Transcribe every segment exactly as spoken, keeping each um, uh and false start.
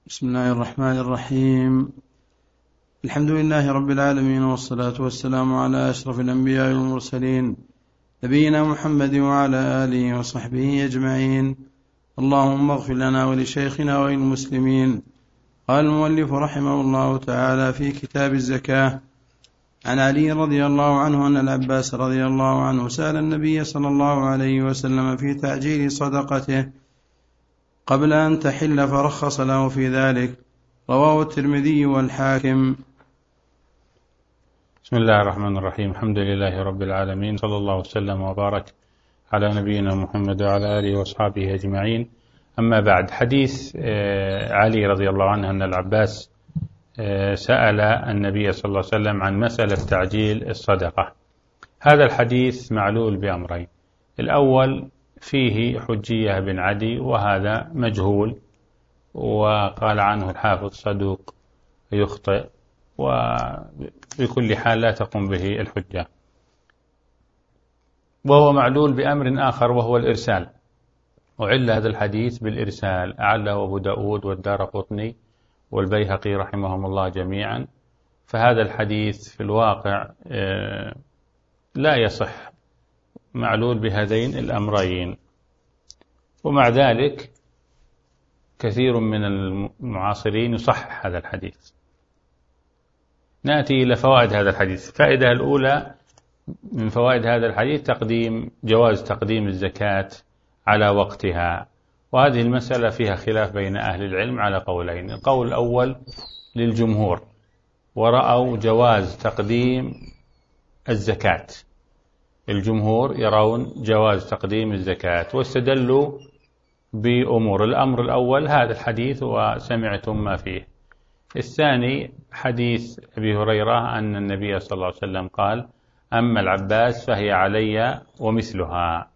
بسم الله الرحمن الرحيم. الحمد لله رب العالمين، والصلاة والسلام على أشرف الأنبياء والمرسلين، نبينا محمد وعلى آله وصحبه أجمعين. اللهم اغفر لنا ولشيخنا وللمسلمين. قال المؤلف رحمه الله تعالى في كتاب الزكاة: عن علي رضي الله عنه أن العباس رضي الله عنه سأل النبي صلى الله عليه وسلم في تعجيل صدقته قبل أن تحل فرخص له في ذلك. رواه الترمذي والحاكم. بسم الله الرحمن الرحيم. الحمد لله رب العالمين، صلى الله وسلم وبارك على نبينا محمد وعلى آله وأصحابه أجمعين. أما بعد، حديث علي رضي الله عنه أن العباس سأل النبي صلى الله عليه وسلم عن مسألة تعجيل الصدقة. هذا الحديث معلول بأمرين: الأول فيه حجية بن عدي، وهذا مجهول، وقال عنه الحافظ صدوق يخطئ، وبكل حال لا تقوم به الحجة. وهو معلول بأمر آخر، وهو الإرسال، وعل هذا الحديث بالإرسال، أعله أبو داود والدارقطني والبيهقي رحمهم الله جميعا. فهذا الحديث في الواقع لا يصح، معلول بهذين الأمرين. ومع ذلك كثير من المعاصرين يصحح هذا الحديث. نأتي إلى فوائد هذا الحديث. الفائدة الأولى من فوائد هذا الحديث تقديم جواز تقديم الزكاة على وقتها، وهذه المسألة فيها خلاف بين أهل العلم على قولين. القول الأول للجمهور، ورأوا جواز تقديم الزكاة. الجمهور يرون جواز تقديم الزكاة، واستدلوا بأمور. الأمر الأول هذا الحديث وسمعتم ما فيه. الثاني حديث أبي هريرة أن النبي صلى الله عليه وسلم قال: أما العباس فهي علي ومثلها.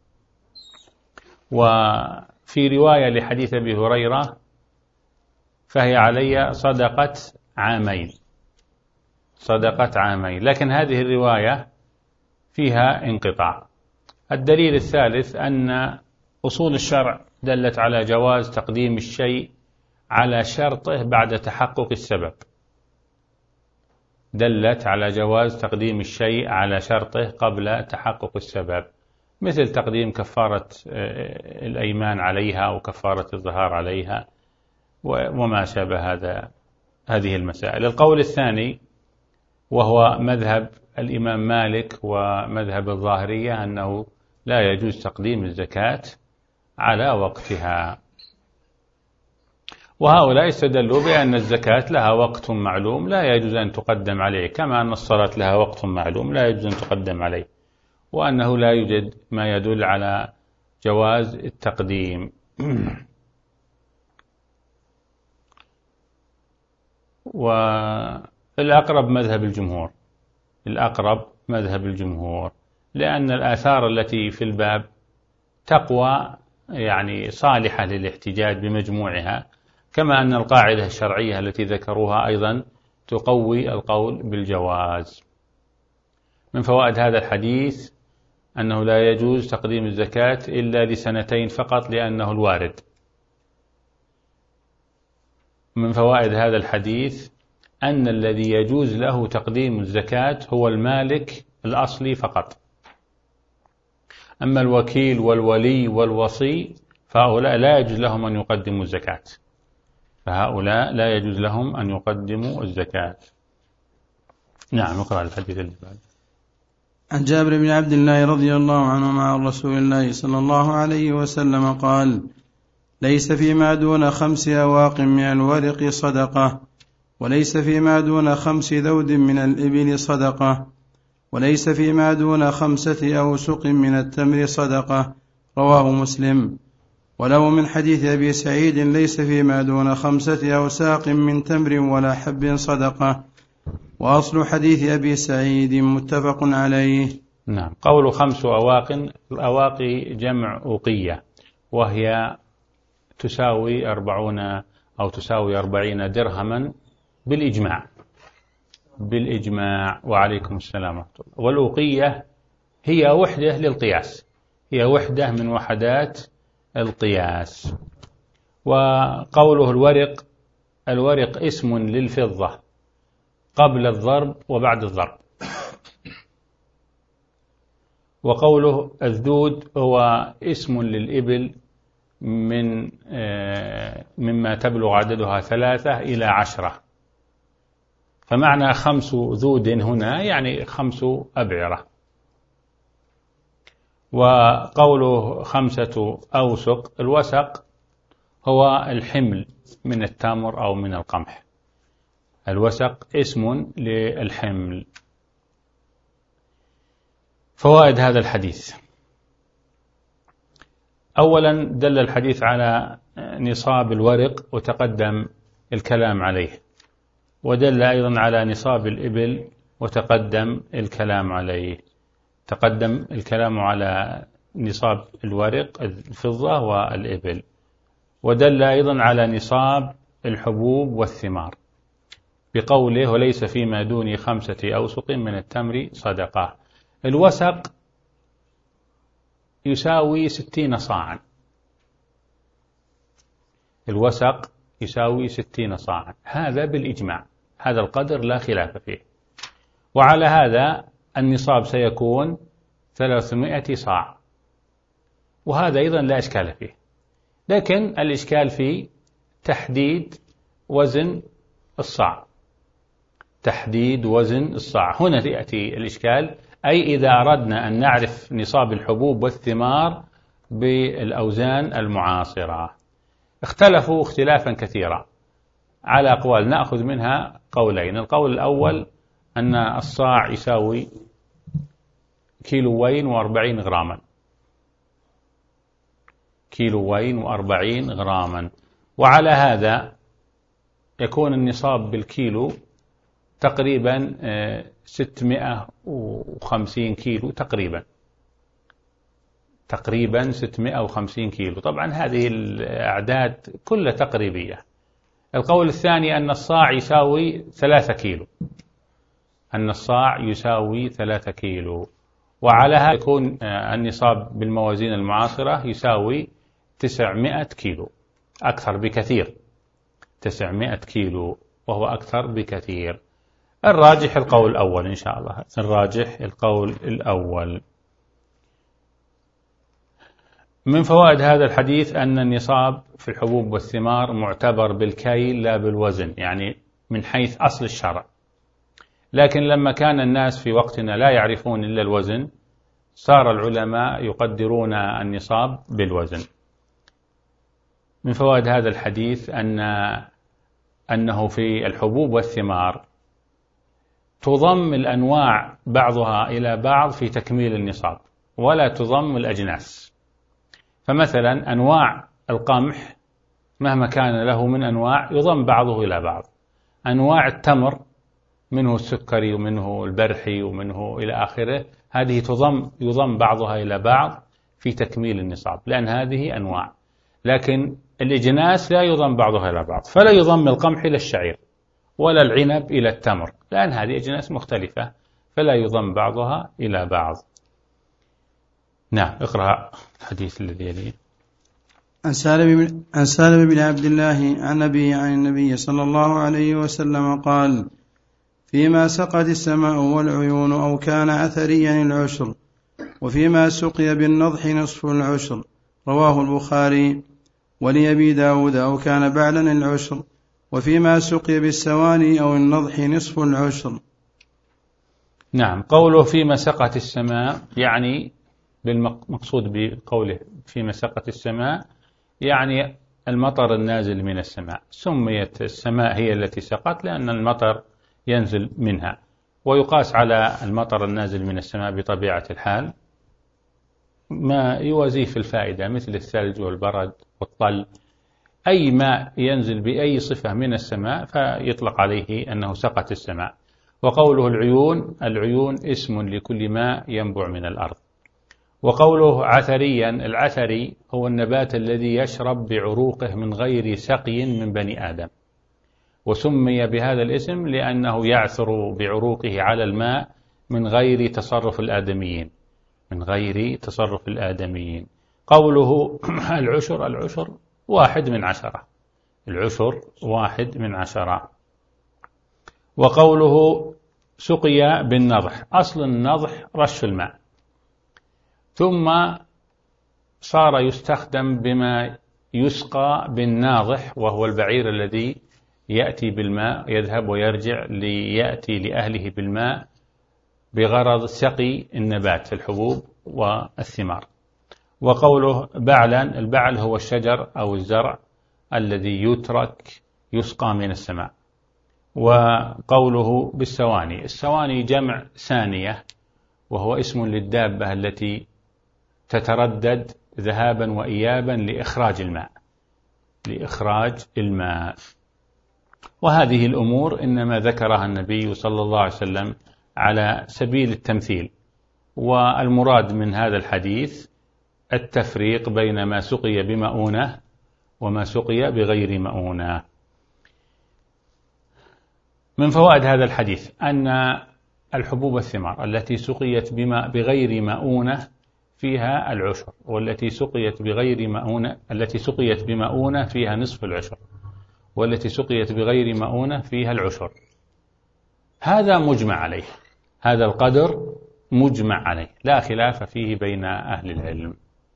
وفي رواية لحديث أبي هريرة فهي علي صدقة عامين، صدقة عامين، لكن هذه الرواية فيها انقطاع. الدليل الثالث أن أصول الشرع دلت على جواز تقديم الشيء على شرطه بعد تحقق السبب، دلت على جواز تقديم الشيء على شرطه قبل تحقق السبب، مثل تقديم كفارة الأيمان عليها وكفارة الظهار عليها وما شابه هذا هذه المسائل. القول الثاني وهو مذهب الإمام مالك ومذهب الظاهرية أنه لا يجوز تقديم الزكاة على وقتها، وهؤلاء استدلوا بأن الزكاة لها وقت معلوم لا يجوز أن تقدم عليه، كما أن الصلاة لها وقت معلوم لا يجوز أن تقدم عليه، وأنه لا يوجد ما يدل على جواز التقديم. والأقرب مذهب الجمهور، الأقرب مذهب الجمهور، لأن الآثار التي في الباب تقوى، يعني صالحة للاحتجاج بمجموعها، كما أن القاعدة الشرعية التي ذكروها أيضا تقوي القول بالجواز. من فوائد هذا الحديث أنه لا يجوز تقديم الزكاة إلا لسنتين فقط لأنه الوارد. من فوائد هذا الحديث أن الذي يجوز له تقديم الزكاة هو المالك الأصلي فقط، أما الوكيل والولي والوصي فهؤلاء لا يجوز لهم أن يقدموا الزكاة، فهؤلاء لا يجوز لهم أن يقدموا الزكاة. نعم، نقرأ الحديث اللي بعد. عن جابر بن عبد الله رضي الله عنهما عن رسول الله صلى الله عليه وسلم قال: ليس فيما دون خمس أواق من الورق صدقة، وليس فيما دون خمس ذود من الإبل صدقة، وليس فيما دون خمسة أوسق من التمر صدقة. رواه مسلم. وله من حديث أبي سعيد: ليس فيما دون خمسة أوساق من تمر ولا حب صدقة. وأصل حديث أبي سعيد متفق عليه. نعم. قول خمس أواق، الأواقي جمع أوقية، وهي تساوي أربعون أو تساوي أربعين درهما بالإجماع، بالإجماع. وعليكم السلام ورحمة الله. والأوقية هي وحدة للقياس، هي وحدة من وحدات القياس. وقوله الورق الورق اسم للفضة قبل الضرب وبعد الضرب. وقوله الذود هو اسم للإبل من مما تبلغ عددها ثلاثة إلى عشرة، فمعنى خمس ذود هنا يعني خمس أبعرة. وقوله خمسة أوسق، الوسق هو الحمل من التمر أو من القمح، الوسق اسم للحمل. فوائد هذا الحديث: أولا دل الحديث على نصاب الورق وتقدم الكلام عليه، ودل أيضا على نصاب الإبل وتقدم الكلام عليه. تقدم الكلام على نصاب الورق الفضة والإبل، ودل أيضا على نصاب الحبوب والثمار بقوله وليس فيما دون خمسة أوسق من التمر صدقة. الوسق يساوي ستين صاعا، الوسق يساوي ستين صاعا، هذا بالإجماع، هذا القدر لا خلاف فيه. وعلى هذا النصاب سيكون ثلاثمائة صاع، وهذا أيضا لا إشكال فيه، لكن الإشكال في تحديد وزن الصاع، تحديد وزن الصاع، هنا يأتي الإشكال، أي إذا أردنا أن نعرف نصاب الحبوب والثمار بالأوزان المعاصرة. اختلفوا اختلافا كثيرا على أقوال، نأخذ منها قولين. القول الأول أن الصاع يساوي كيلوين وأربعين غراما، كيلوين وأربعين غراما، وعلى هذا يكون النصاب بالكيلو تقريبا ستمائة وخمسين كيلو، تقريبا تقريبا ستمائة وخمسين كيلو. طبعا هذه الأعداد كلها تقريبية. القول الثاني أن الصاع يساوي ثلاثة كيلو، أن الصاع يساوي ثلاثة كيلو، وعلى هذا يكون النصاب بالموازين المعاصرة يساوي تسعمائة كيلو، أكثر بكثير، تسعمائة كيلو وهو أكثر بكثير. الراجح القول الأول إن شاء الله، الراجح القول الأول. من فوائد هذا الحديث أن النصاب في الحبوب والثمار معتبر بالكيل لا بالوزن، يعني من حيث أصل الشرع، لكن لما كان الناس في وقتنا لا يعرفون إلا الوزن صار العلماء يقدرون النصاب بالوزن. من فوائد هذا الحديث أن أنه في الحبوب والثمار تضم الأنواع بعضها إلى بعض في تكميل النصاب، ولا تضم الأجناس. فمثلا أنواع القمح مهما كان له من أنواع يضم بعضه إلى بعض، أنواع التمر منه السكري ومنه البرحي ومنه إلى آخره، هذه تضم يضم بعضها إلى بعض في تكميل النصاب، لأن هذه أنواع. لكن الأجناس لا يضم بعضها إلى بعض، فلا يضم القمح إلى الشعير ولا العنب إلى التمر، لأن هذه أجناس مختلفة، فلا يضم بعضها إلى بعض. نعم، اقرأ الحديث الذي يليه. عن سالم بن عبد الله عن أبي عن النبي صلى الله عليه وسلم قال: فيما سقت السماء والعيون أو كان عثريا العشر، وفيما سقي بالنضح نصف العشر، رواه البخاري. ولأبي داود أو كان بعلا العشر، وفيما سقي بالسواني أو النضح نصف العشر. نعم، قوله فيما سقت السماء يعني بالمقصود بقوله فيما سقت السماء يعني المطر النازل من السماء، سميت السماء هي التي سقط لأن المطر ينزل منها، ويقاس على المطر النازل من السماء بطبيعة الحال ما يوازيه في الفائدة، مثل الثلج والبرد والطل، أي ماء ينزل بأي صفة من السماء فيطلق عليه أنه سقط السماء. وقوله العيون، العيون اسم لكل ماء ينبع من الأرض. وقوله عثريا، العثري هو النبات الذي يشرب بعروقه من غير سقي من بني آدم، وسمي بهذا الاسم لأنه يعثر بعروقه على الماء من غير تصرف الآدميين، من غير تصرف الآدميين. قوله العشر، العشر واحد من عشرة، العشر واحد من عشرة. وقوله سقي بالنضح، أصل النضح رش الماء، ثم صار يستخدم بما يسقى بالناضح، وهو البعير الذي يأتي بالماء، يذهب ويرجع ليأتي لأهله بالماء بغرض سقي النبات الحبوب والثمار. وقوله بعلا، البعل هو الشجر أو الزرع الذي يترك يسقى من السماء. وقوله بالسواني، السواني جمع ثانية، وهو اسم للدابة التي تتردد ذهابا وإيابا لإخراج الماء لإخراج الماء. وهذه الأمور إنما ذكرها النبي صلى الله عليه وسلم على سبيل التمثيل، والمراد من هذا الحديث التفريق بين ما سقي بمؤونة وما سقي بغير مؤونة. من فوائد هذا الحديث أن الحبوب والثمار التي سقيت بما بغير مؤونة فيها العشر، والتي سقيت بغير مؤونة التي سقيت بمؤونة فيها نصف العشر، والتي سقيت بغير مؤونة فيها العشر. هذا مجمع عليه، هذا القدر مجمع عليه، لا خلاف فيه بين أهل العلم.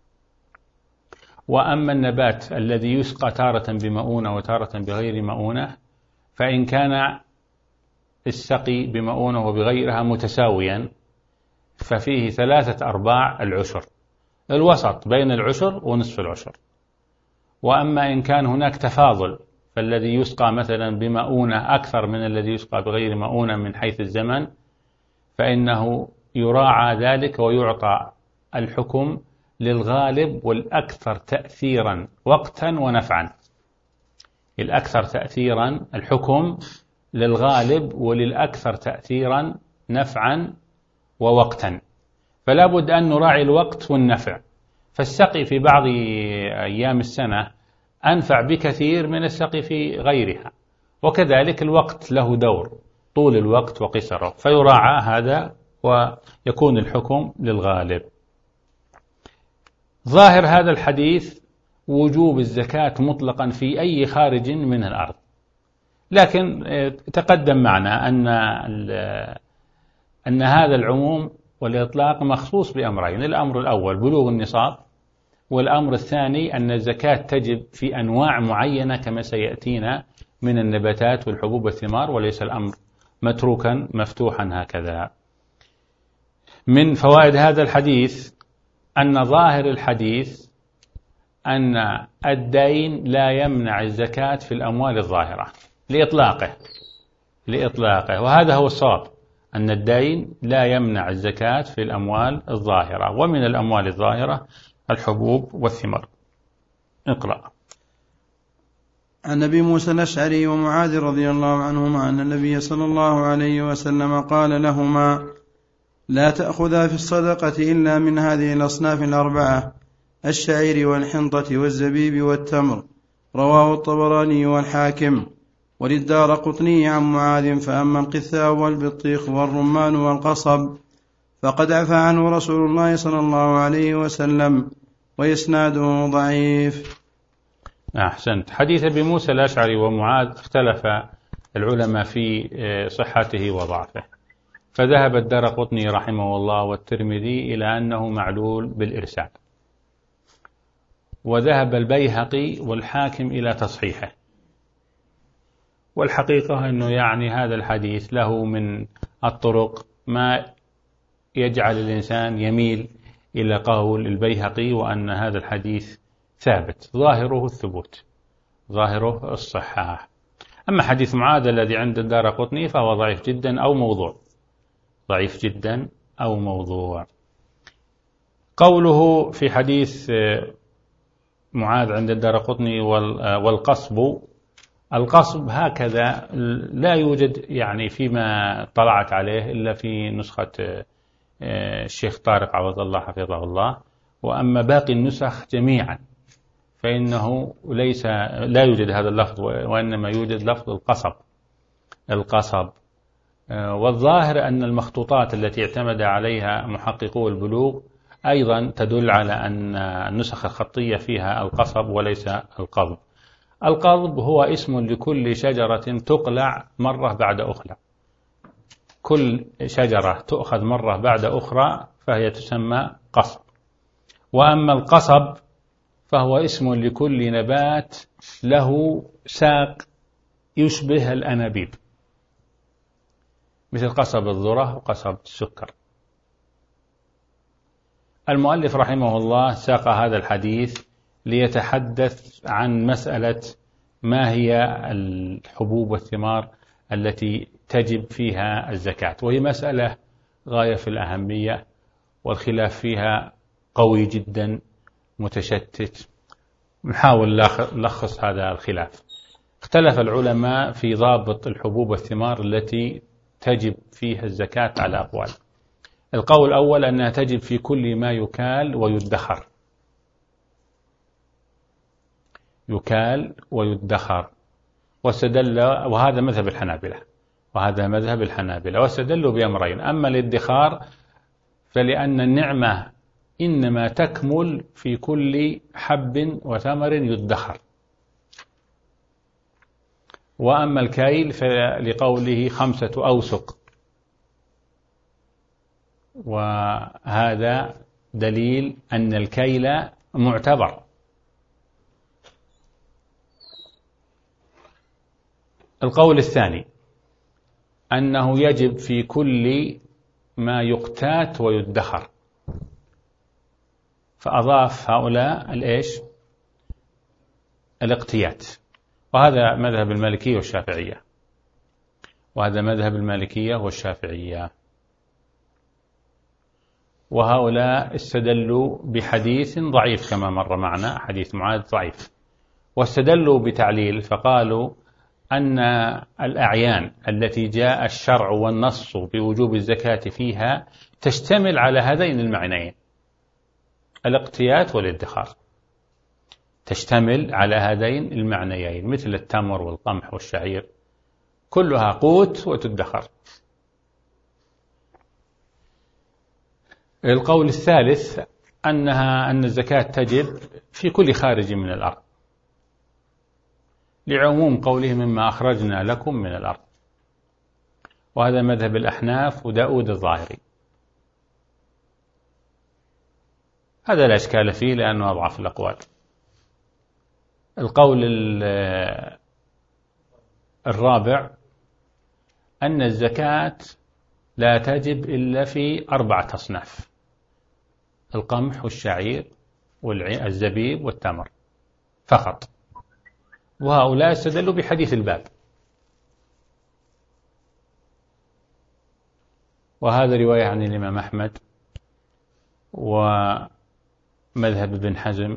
وأما النبات الذي يسقى تارة بمؤونة وتارة بغير مؤونة، فإن كان السقي بمؤونة وبغيرها متساويا ففيه ثلاثة أرباع العشر، الوسط بين العشر ونصف العشر. وأما إن كان هناك تفاضل، فالذي يسقى مثلا بمؤونة أكثر من الذي يسقى بغير مؤونة من حيث الزمن، فإنه يراعى ذلك ويعطى الحكم للغالب والأكثر تأثيرا وقتا ونفعا. الأكثر تأثيرا الحكم للغالب وللأكثر تأثيرا نفعا ووقتا، فلا بد أن نراعي الوقت والنفع. فالسقي في بعض أيام السنة أنفع بكثير من السقي في غيرها، وكذلك الوقت له دور، طول الوقت وقصره، فيراعى هذا ويكون الحكم للغالب. ظاهر هذا الحديث وجوب الزكاة مطلقا في أي خارج من الأرض، لكن تقدم معنا أن أن هذا العموم والإطلاق مخصوص بأمرين: الأمر الأول بلوغ النصاب، والأمر الثاني أن الزكاة تجب في أنواع معينة كما سيأتينا من النباتات والحبوب والثمار، وليس الأمر متروكا مفتوحا هكذا. من فوائد هذا الحديث أن ظاهر الحديث أن الدين لا يمنع الزكاة في الأموال الظاهرة لإطلاقه لإطلاقه وهذا هو الصواب، أن الدين لا يمنع الزكاة في الأموال الظاهرة، ومن الأموال الظاهرة الحبوب والثمار. اقرأ. عن أبي موسى الأشعري ومعاذ رضي الله عنهما أن النبي صلى الله عليه وسلم قال لهما: لا تأخذا في الصدقة إلا من هذه الأصناف الأربعة: الشعير والحنطة والزبيب والتمر. رواه الطبراني والحاكم. وللدارقطني عن معاذ: فأما القثاء والبطيخ والرمان والقصب فقد عفى عنه رسول الله صلى الله عليه وسلم، وإسناده ضعيف. أحسنت. حديث أبي موسى الأشعري ومعاذ اختلف العلماء في صحته وضعفه، فذهب الدارقطني رحمه الله والترمذي إلى أنه معلول بالإرسال، وذهب البيهقي والحاكم إلى تصحيحه. والحقيقة أنه يعني هذا الحديث له من الطرق ما يجعل الإنسان يميل إلى قول البيهقي وأن هذا الحديث ثابت، ظاهره الثبوت، ظاهره الصحة. أما حديث معاذ الذي عند الدارقطني فهو ضعيف جدا أو موضوع، ضعيف جدا أو موضوع. قوله في حديث معاذ عند الدارقطني والقصب، القصب هكذا لا يوجد يعني فيما طلعت عليه إلا في نسخة الشيخ طارق عوض الله حفظه الله، وأما باقي النسخ جميعا فإنه ليس لا يوجد هذا اللفظ، وإنما يوجد لفظ القصب القصب. والظاهر أن المخطوطات التي اعتمد عليها محققو البلوغ أيضا تدل على أن النسخ الخطية فيها القصب وليس القضب. القضب هو اسم لكل شجرة تقلع مرة بعد أخرى، كل شجرة تؤخذ مرة بعد أخرى فهي تسمى قصب. وأما القصب فهو اسم لكل نبات له ساق يشبه الأنابيب، مثل قصب الذرة وقصب السكر. المؤلف رحمه الله ساق هذا الحديث ليتحدث عن مسألة ما هي الحبوب والثمار التي تجب فيها الزكاة، وهي مسألة غاية في الأهمية، والخلاف فيها قوي جدا متشتت. نحاول نلخص هذا الخلاف. اختلف العلماء في ضابط الحبوب والثمار التي تجب فيها الزكاة على أقوال. القول الأول أنها تجب في كل ما يكال ويدخر، يكال ويدخر، واستدل، وهذا مذهب الحنابلة، وهذا مذهب الحنابلة واستدلوا بأمرين: أما الادخار فلأن النعمة إنما تكمل في كل حب وثمر يدخر، وأما الكيل فلقوله خمسة أوسق، وهذا دليل أن الكيل معتبر. القول الثاني أنه يجب في كل ما يقتات ويدخر، فأضاف هؤلاء الإيش؟ الاقتيات، وهذا مذهب المالكية والشافعية، وهذا مذهب المالكية والشافعية. وهؤلاء استدلوا بحديث ضعيف كما مر معنا، حديث معاذ ضعيف، واستدلوا بتعليل فقالوا أن الأعيان التي جاء الشرع والنص بوجوب الزكاة فيها تشتمل على هذين المعنيين، الاقتيات والادخار، تشتمل على هذين المعنيين، مثل التمر والقمح والشعير، كلها قوت وتدخر. القول الثالث أنها أن الزكاة تجب في كل خارج من الأرض، لعموم قوله مما أخرجنا لكم من الأرض، وهذا مذهب الأحناف وداود الظاهري. هذا لا إشكال فيه لأنه أضعف الأقوال. القول الرابع أن الزكاة لا تجب إلا في أربعة أصناف: القمح والشعير والزبيب والتمر فقط، وهؤلاء استدلوا بحديث الباب، وهذا رواية عن الإمام أحمد ومذهب ابن حزم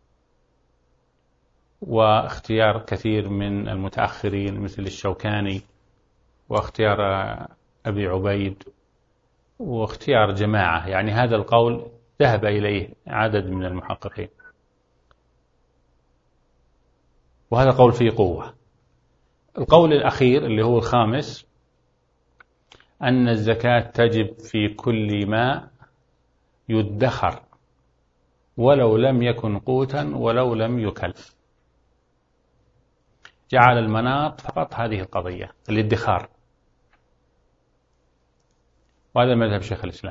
واختيار كثير من المتأخرين مثل الشوكاني، واختيار أبي عبيد، واختيار جماعة، يعني هذا القول ذهب إليه عدد من المحققين، وهذا قول فيه قوة. القول الأخير اللي هو الخامس أن الزكاة تجب في كل ما يدخر ولو لم يكن قوتا ولو لم يكل، جعل المناط فقط هذه القضية الادخار، وهذا مذهب شيخ الإسلام،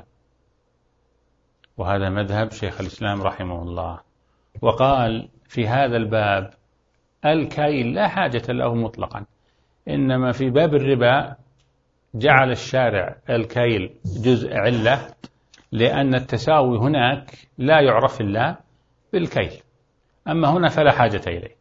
وهذا مذهب شيخ الإسلام رحمه الله. وقال في هذا الباب الكيل لا حاجة له مطلقا، إنما في باب الربا جعل الشارع الكيل جزء علة، لأن التساوي هناك لا يعرف إلا بالكيل، أما هنا فلا حاجة إليه،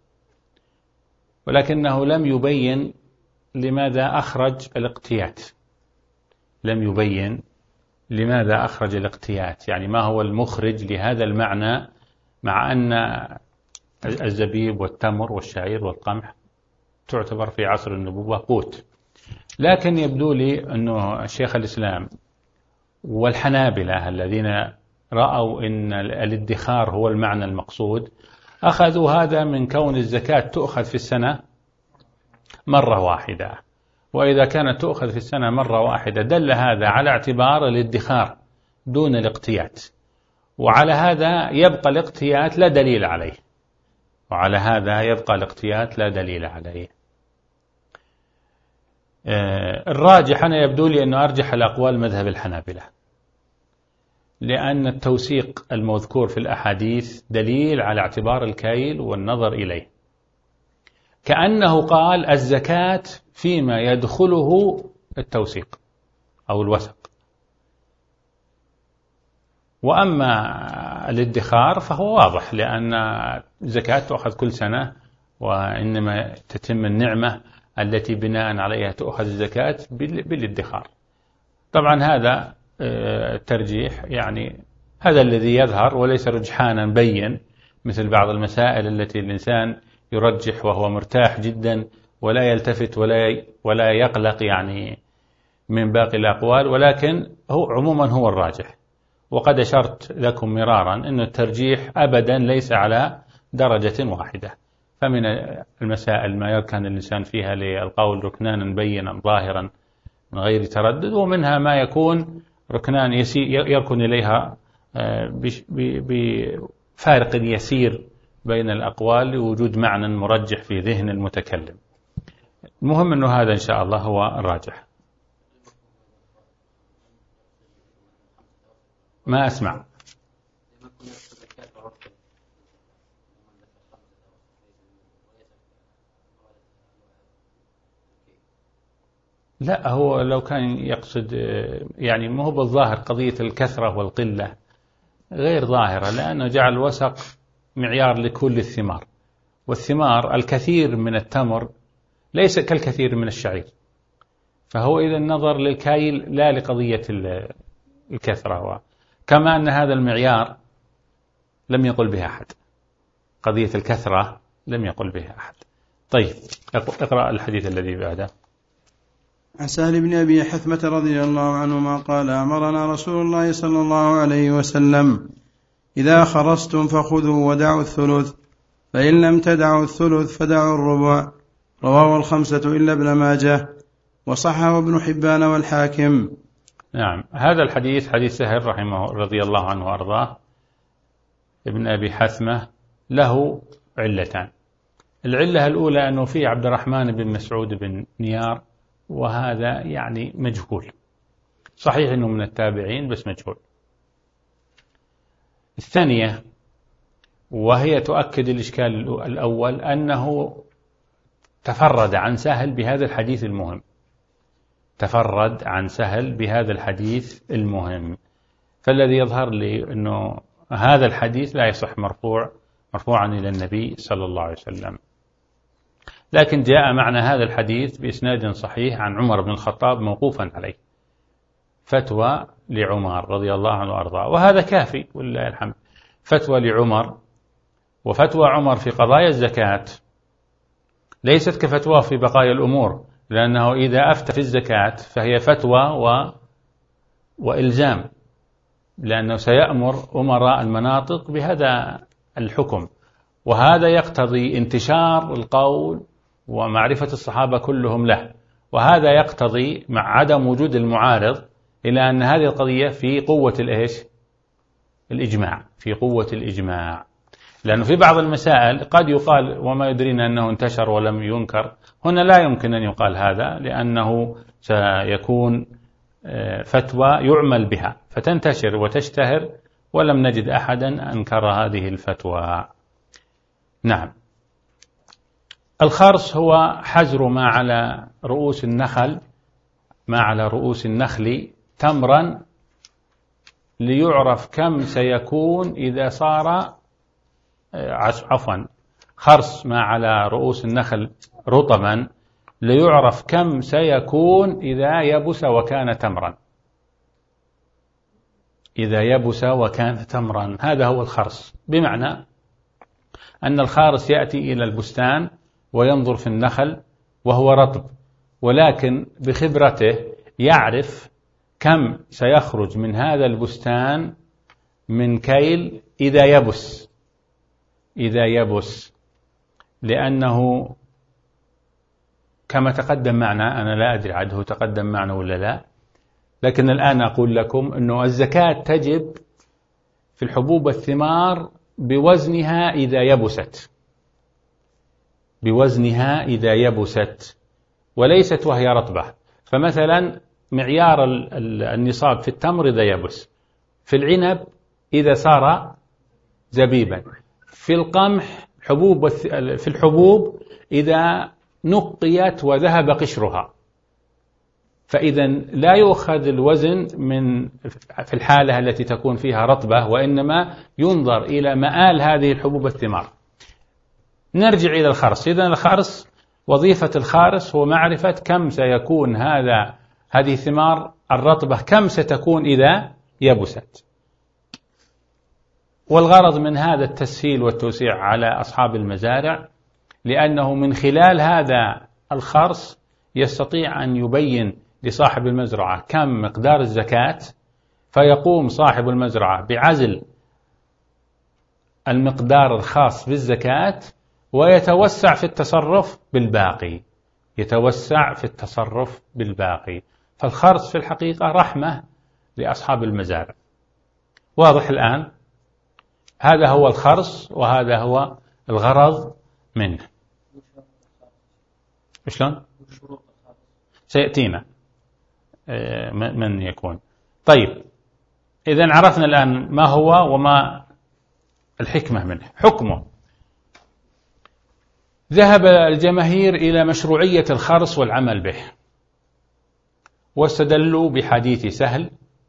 ولكنه لم يبين لماذا أخرج الاقتيات، لم يبين لماذا أخرج الاقتيات، يعني ما هو المخرج لهذا المعنى، مع أن الزبيب والتمر والشعير والقمح تعتبر في عصر النبوة قوت. لكن يبدو لي أنه الشيخ الإسلام والحنابلة الذين رأوا أن الادخار هو المعنى المقصود أخذوا هذا من كون الزكاة تؤخذ في السنة مرة واحدة، وإذا كانت تؤخذ في السنة مرة واحدة دل هذا على اعتبار الادخار دون الاقتيات، وعلى هذا يبقى الاقتيات لا دليل عليه، وعلى هذا يبقى الاقتيات لا دليل عليه. الراجح أنا يبدو لي أنه أرجح الأقوال مذهب الحنابلة، لأن التوثيق المذكور في الأحاديث دليل على اعتبار الكيل والنظر إليه، كأنه قال الزكاة فيما يدخله التوثيق أو الوثق، وأما الادخار فهو واضح، لأن الزكاة تؤخذ كل سنة، وإنما تتم النعمة التي بناء عليها تؤخذ الزكاة بالادخار. طبعا هذا الترجيح يعني هذا الذي يظهر، وليس رجحانا بين مثل بعض المسائل التي الإنسان يرجح وهو مرتاح جدا ولا يلتفت ولا ولا يقلق يعني من باقي الأقوال، ولكن هو عموما هو الراجح. وقد أشرت لكم مرارا أن الترجيح أبدا ليس على درجة واحدة، فمن المسائل ما يركن الإنسان فيها للقول ركنانا بينا ظاهرا من غير تردد، ومنها ما يكون ركنان يركن إليها بفارق يسير بين الأقوال لوجود معنى مرجح في ذهن المتكلم. المهم أنه هذا إن شاء الله هو الراجح. ما أسمع. لا، هو لو كان يقصد يعني ما هو بالظاهر قضية الكثرة والقلة غير ظاهرة، لأنه جعل الوسق معيار لكل الثمار، والثمار الكثير من التمر ليس كالكثير من الشعير، فهو إذا النظر للكايل لا لقضية الكثرة، كما أن هذا المعيار لم يقل به أحد، قضية الكثرة لم يقل به أحد. طيب اقرأ الحديث الذي بعده. عن سهل بن أبي حثمة رضي الله عنهما قال أمرنا رسول الله صلى الله عليه وسلم إذا خرستم فخذوا ودعوا الثلث، فإن لم تدعوا الثلث فدعوا الربع. رواه الخمسة إلا ابن ماجه، وصححه ابن حبان والحاكم. نعم، هذا الحديث حديث سهل رحمه رضي الله عنه وأرضاه ابن أبي حثمة له علتان. العلة الأولى أنه فيه عبد الرحمن بن مسعود بن نيار، وهذا يعني مجهول، صحيح أنه من التابعين بس مجهول. الثانية وهي تؤكد الإشكال الأول أنه تفرد عن سهل بهذا الحديث المهم، تفرد عن سهل بهذا الحديث المهم، فالذي يظهر لي أنه هذا الحديث لا يصح مرفوع مرفوعا إلى النبي صلى الله عليه وسلم، لكن جاء معنى هذا الحديث بإسناد صحيح عن عمر بن الخطاب موقوفا عليه، فتوى لعمر رضي الله عنه وأرضاه، وهذا كافي ولله الحمد. فتوى لعمر وفتوى عمر في قضايا الزكاة ليست كفتوى في بقايا الأمور، لأنه إذا أفتى في الزكاة فهي فتوى و... وإلزام، لأنه سيأمر أمراء المناطق بهذا الحكم، وهذا يقتضي انتشار القول ومعرفة الصحابة كلهم له، وهذا يقتضي مع عدم وجود المعارض إلى أن هذه القضية في قوة الإيش؟ الإجماع، في قوة الإجماع، لأنه في بعض المسائل قد يقال وما يدرينا أنه انتشر ولم ينكر، هنا لا يمكن أن يقال هذا، لأنه سيكون فتوى يعمل بها فتنتشر وتشتهر، ولم نجد أحدا أنكر هذه الفتوى. نعم، الخرص هو حزر ما على رؤوس النخل ما على رؤوس النخل تمرا ليعرف كم سيكون إذا صار عفوا خرص ما على رؤوس النخل رطبا ليعرف كم سيكون إذا يبس وكان تمرا إذا يبس وكان تمرا هذا هو الخرص، بمعنى أن الخارص يأتي إلى البستان وينظر في النخل وهو رطب، ولكن بخبرته يعرف كم سيخرج من هذا البستان من كيل إذا يبس إذا يبس لأنه كما تقدم معنا، أنا لا أدري عده تقدم معنا ولا لا، لكن الآن أقول لكم أنه الزكاة تجب في الحبوب والثمار بوزنها إذا يبست، بوزنها إذا يبست وليست وهي رطبة. فمثلا معيار النصاب في التمر إذا يبس، في العنب إذا صار زبيبا، في القمح حبوب، في الحبوب إذا نقيت وذهب قشرها. فإذا لا يؤخذ الوزن من في الحالة التي تكون فيها رطبة، وإنما ينظر إلى مآل هذه الحبوب الثمار. نرجع إلى الخرص. إذن الخرص، وظيفة الخارص هو معرفة كم سيكون هذا هذه الثمار الرطبة، كم ستكون إذا يبست. والغرض من هذا التسهيل والتوسيع على أصحاب المزارع، لأنه من خلال هذا الخرص يستطيع أن يبين لصاحب المزرعة كم مقدار الزكاة، فيقوم صاحب المزرعة بعزل المقدار الخاص بالزكاة ويتوسع في التصرف بالباقي يتوسع في التصرف بالباقي. فالخرص في الحقيقة رحمة لأصحاب المزارع. واضح الآن؟ هذا هو الخرص وهذا هو الغرض منه. شلون؟ سيأتينا من يكون. طيب، إذن عرفنا الآن ما هو وما الحكمة منه. حكمه: ذهب الجماهير إلى مشروعية الخرص والعمل به، واستدلوا بحديث سهل،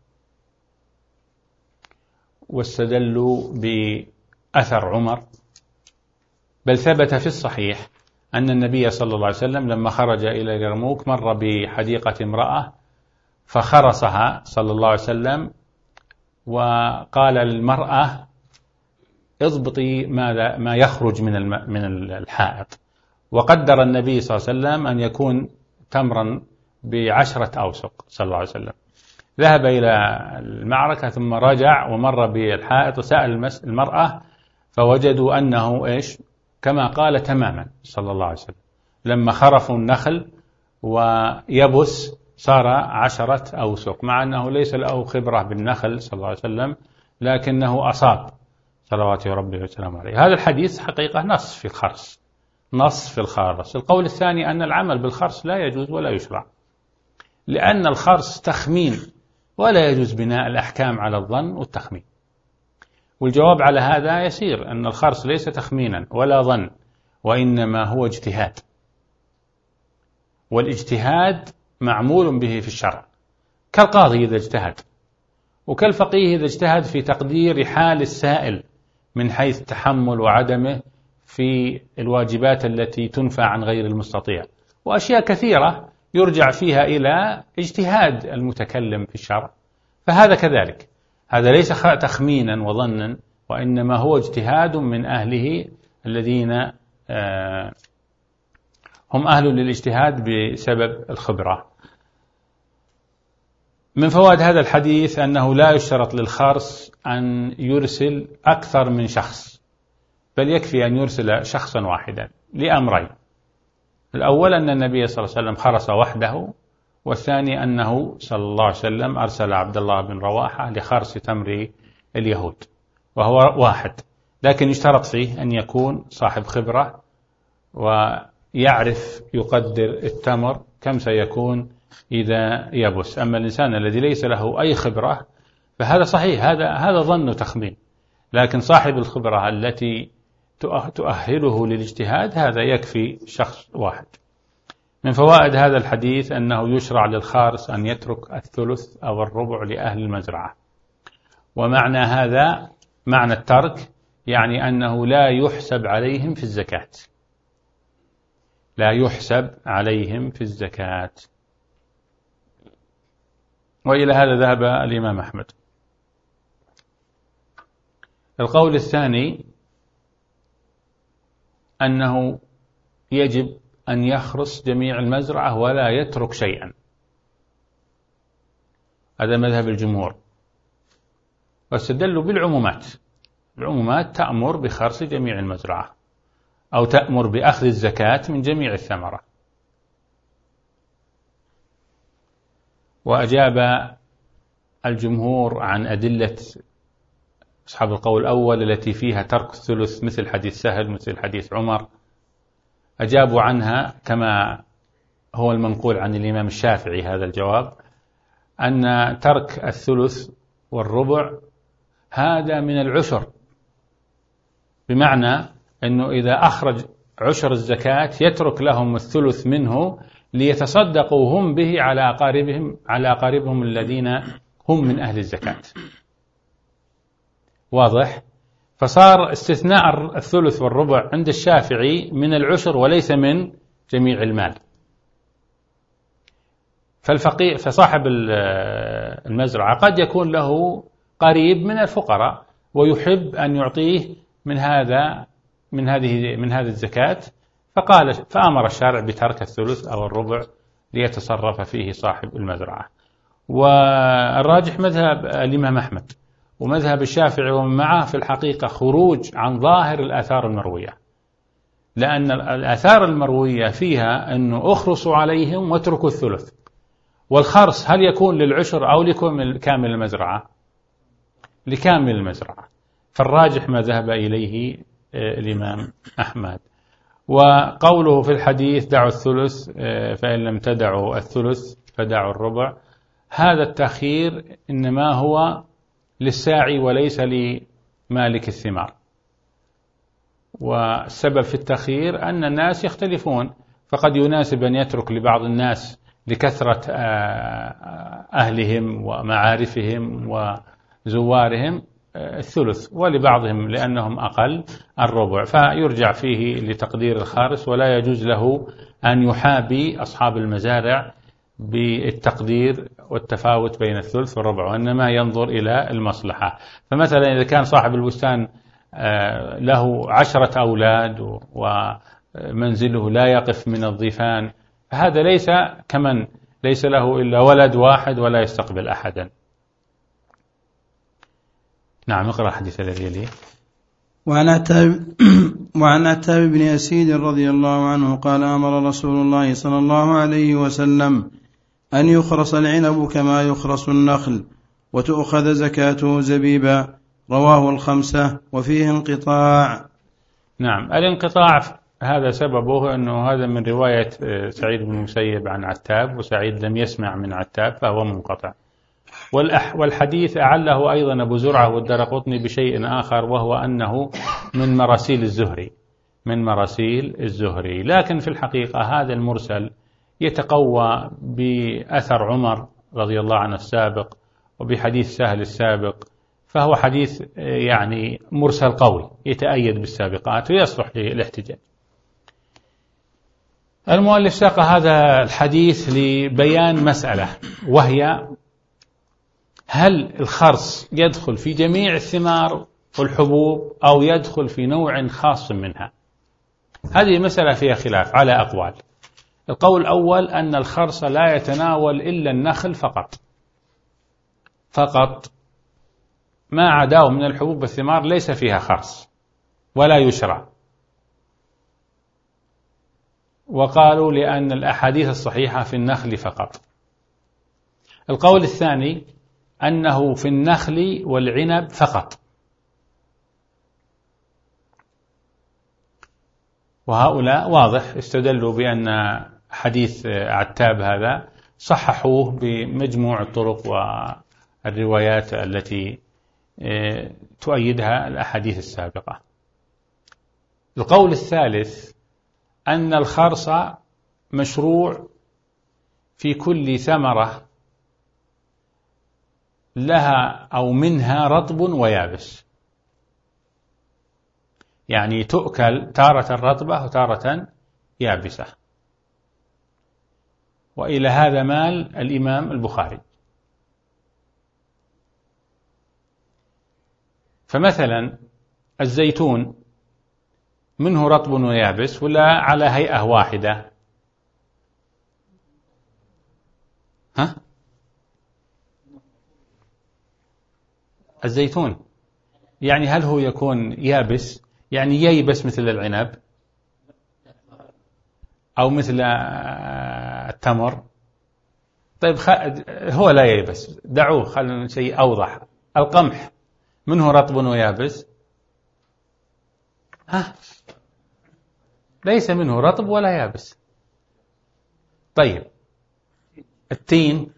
واستدلوا بأثر عمر. بل ثبت في الصحيح أن النبي صلى الله عليه وسلم لما خرج إلى اليرموك مر بحديقة امرأة فخرصها صلى الله عليه وسلم، وقال للمرأة: اضبطي ماذا ما يخرج من من الحائط. وقدر النبي صلى الله عليه وسلم أن يكون تمرا بعشرة أوسق صلى الله عليه وسلم. ذهب إلى المعركة ثم رجع ومر بالحائط وسأل المرأة، فوجدوا أنه إيش كما قال تماما صلى الله عليه وسلم. لما خرفوا النخل ويبس صار عشرة أوسق، مع أنه ليس له خبرة بالنخل صلى الله عليه وسلم، لكنه أصاب صلوات ربي وسلامه عليه. هذا الحديث حقيقة نص في الخرص، نص في الخرص. القول الثاني أن العمل بالخرص لا يجوز ولا يشرع، لأن الخرص تخمين، ولا يجوز بناء الأحكام على الظن والتخمين. والجواب على هذا يسير، أن الخرص ليس تخمينا ولا ظن، وإنما هو اجتهاد، والاجتهاد معمول به في الشرع، كالقاضي إذا اجتهد، وكالفقيه إذا اجتهد في تقدير حال السائل من حيث تحمل وعدمه في الواجبات التي تنفى عن غير المستطيع، وأشياء كثيرة يرجع فيها إلى اجتهاد المتكلم في الشرع. فهذا كذلك، هذا ليس تخمينا وظنا، وإنما هو اجتهاد من أهله الذين هم أهل للاجتهاد بسبب الخبرة. من فوائد هذا الحديث أنه لا يشترط للخرص أن يرسل أكثر من شخص، بل يكفي أن يرسل شخصا واحدا لأمرين: الأول أن النبي صلى الله عليه وسلم خرص وحده، والثاني أنه صلى الله عليه وسلم أرسل عبد الله بن رواحة لخرص تمر اليهود، وهو واحد، لكن يشترط فيه أن يكون صاحب خبرة ويعرف يقدر التمر كم سيكون إذا يبس. أما الإنسان الذي ليس له أي خبرة فهذا صحيح، هذا هذا ظن وتخمين، لكن صاحب الخبرة التي تؤهله للاجتهاد هذا يكفي شخص واحد. من فوائد هذا الحديث أنه يشرع للخارص أن يترك الثلث أو الربع لأهل المزرعة، ومعنى هذا معنى الترك يعني أنه لا يحسب عليهم في الزكاة، لا يحسب عليهم في الزكاة. وإلى هذا ذهب الإمام أحمد. القول الثاني أنه يجب أن يخرص جميع المزرعة ولا يترك شيئا، هذا مذهب الجمهور، واستدلوا بالعمومات. العمومات تأمر بخرص جميع المزرعة، أو تأمر بأخذ الزكاة من جميع الثمرة. وأجاب الجمهور عن أدلة أصحاب القول الأول التي فيها ترك الثلث، مثل حديث سهل، مثل حديث عمر، أجابوا عنها كما هو المنقول عن الإمام الشافعي هذا الجواب، أن ترك الثلث والربع هذا من العشر، بمعنى أنه إذا أخرج عشر الزكاة يترك لهم الثلث منه ليتصدقوا هم به على أقاربهم على أقاربهم الذين هم من أهل الزكاة. واضح؟ فصار استثناء الثلث والربع عند الشافعي من العشر وليس من جميع المال. فالفقير فصاحب المزرعة قد يكون له قريب من الفقراء ويحب أن يعطيه من هذا من هذه من هذه الزكاة، فقال فأمر الشارع بترك الثلث أو الربع ليتصرف فيه صاحب المزرعة. والراجح مذهب الإمام أحمد ومذهب الشافعي ومن معه في الحقيقة خروج عن ظاهر الآثار المروية، لأن الآثار المروية فيها أنه أخرصوا عليهم واتركوا الثلث، والخرص هل يكون للعشر أو لكامل المزرعة؟ لكامل المزرعة. فالراجح ما ذهب إليه الإمام أحمد. وقوله في الحديث دعوا الثلث فإن لم تدعوا الثلث فدعوا الربع، هذا التأخير إنما هو للساعي وليس لمالك الثمار. والسبب في التأخير أن الناس يختلفون، فقد يناسب أن يترك لبعض الناس لكثرة أهلهم ومعارفهم وزوارهم الثلث، ولبعضهم لأنهم أقل الربع، فيرجع فيه لتقدير الخارس، ولا يجوز له أن يحابي أصحاب المزارع بالتقدير والتفاوت بين الثلث والربع، وإنما ينظر إلى المصلحة. فمثلا إذا كان صاحب البستان له عشرة أولاد ومنزله لا يقف من الضيفان، فهذا ليس كمن ليس له إلا ولد واحد ولا يستقبل أحدا. نعم، اقرأ الحديث الذي يليه. وعن عتاب وعن عتاب بن أسيد رضي الله عنه قال أمر رسول الله صلى الله عليه وسلم أن يخرص العنب كما يخرص النخل وتؤخذ زكاته زبيبا. رواه الخمسة وفيه انقطاع. نعم، الانقطاع هذا سببه أنه هذا من رواية سعيد بن المسيب عن عتاب، وسعيد لم يسمع من عتاب فهو منقطع. والحديث أعله أيضا أبو زرعة والدرقطني بشيء آخر، وهو أنه من مراسيل الزهري من مراسيل الزهري لكن في الحقيقة هذا المرسل يتقوى بأثر عمر رضي الله عنه السابق وبحديث سهل السابق، فهو حديث يعني مرسل قوي يتأيد بالسابقات ويصلح للاحتجاج. المؤلف ساق هذا الحديث لبيان مسألة، وهي هل الخرص يدخل في جميع الثمار والحبوب أو يدخل في نوع خاص منها؟ هذه مسألة فيها خلاف على أقوال. القول الأول أن الخرص لا يتناول إلا النخل فقط فقط ما عداه من الحبوب والثمار ليس فيها خرص ولا يشرع، وقالوا لأن الأحاديث الصحيحة في النخل فقط. القول الثاني أنه في النخل والعنب فقط، وهؤلاء واضح استدلوا بأن حديث عتاب هذا صححوه بمجموع الطرق والروايات التي تؤيدها الأحاديث السابقة. القول الثالث أن الخرص مشروع في كل ثمرة لها أو منها رطب ويابس، يعني تؤكل تارة رطبة وتارة يابسة. وإلى هذا مال الإمام البخاري. فمثلا الزيتون منه رطب ويابس ولا على هيئة واحدة؟ ها؟ الزيتون يعني هل هو يكون يابس يعني ييبس مثل العنب أو مثل التمر؟ طيب هو لا ييبس، دعوه، خلنا شيء أوضح. القمح منه رطب ويابس؟ ها؟ ليس منه رطب ولا يابس. طيب التين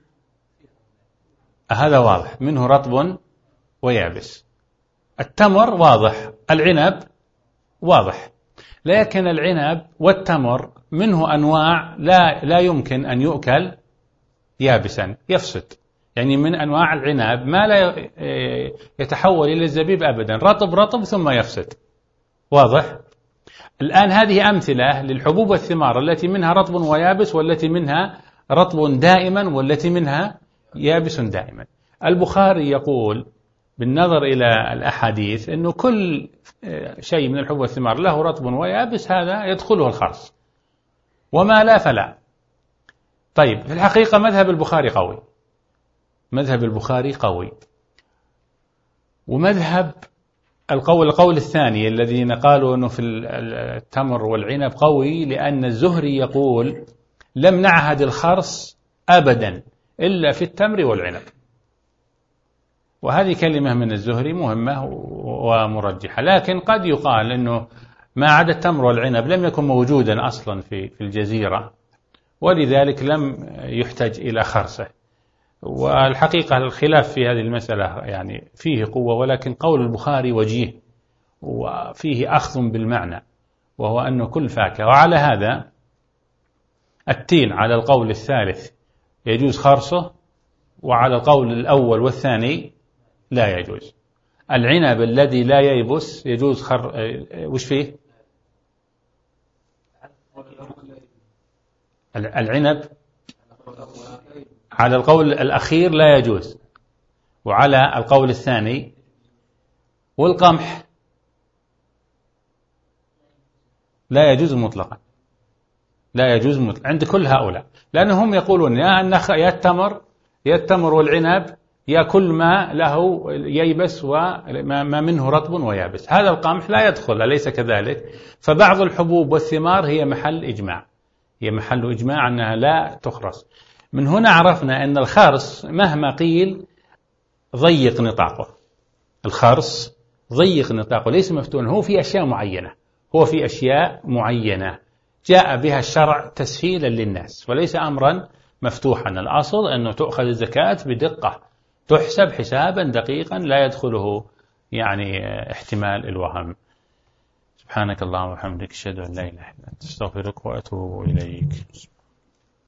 هذا واضح منه رطب ويابس. التمر واضح، العنب واضح، لكن العنب والتمر منه أنواع لا لا يمكن أن يؤكل يابسا يفسد. يعني من أنواع العنب ما لا يتحول إلى الزبيب أبدا، رطب رطب ثم يفسد. واضح؟ الآن هذه أمثلة للحبوب والثمار التي منها رطب ويابس، والتي منها رطب دائما، والتي منها يابس دائما. البخاري يقول بالنظر إلى الأحاديث أنه كل شيء من الحبوب والثمار له رطب ويابس هذا يدخله الخرص، وما لا فلا. طيب في الحقيقة مذهب البخاري قوي، مذهب البخاري قوي، ومذهب القول القول الثاني الذين قالوا أنه في التمر والعنب قوي، لأن الزهري يقول لم نعهد الخرص أبدا إلا في التمر والعنب. وهذه كلمة من الزهري مهمة ومرجحة، لكن قد يقال أنه ما عدا التمر والعنب لم يكن موجودا أصلا في الجزيرة، ولذلك لم يحتاج إلى خرصه. والحقيقة الخلاف في هذه المسألة يعني فيه قوة، ولكن قول البخاري وجيه وفيه أخذ بالمعنى، وهو أنه كل فاكهة. وعلى هذا التين على القول الثالث يجوز خرصه، وعلى القول الأول والثاني لا يجوز. العنب الذي لا ييبس يجوز خر... وش فيه؟ العنب على القول الأخير لا يجوز، وعلى القول الثاني. والقمح لا يجوز مطلقا، لا يجوز مطلقا عند كل هؤلاء، لأنهم يقولون يا النخ يا التمر يا التمر والعنب يا كل ما له ييبس وما منه رطب ويابس. هذا القمح لا يدخل، أليس كذلك؟ فبعض الحبوب والثمار هي محل إجماع، هي محل إجماع أنها لا تخرص. من هنا عرفنا أن الخرص مهما قيل ضيق نطاقه، الخرص ضيق نطاقه ليس مفتون، هو في أشياء معينة، هو في أشياء معينة جاء بها الشرع تسهيلا للناس، وليس أمرا مفتوحا. الأصل أنه تؤخذ الزكاة بدقة، تحسب حسابا دقيقا لا يدخله يعني احتمال الوهم. سبحانك اللهم وبحمدك، أشهد أن لا إله إلا أنت، أستغفرك وأتوب إليك.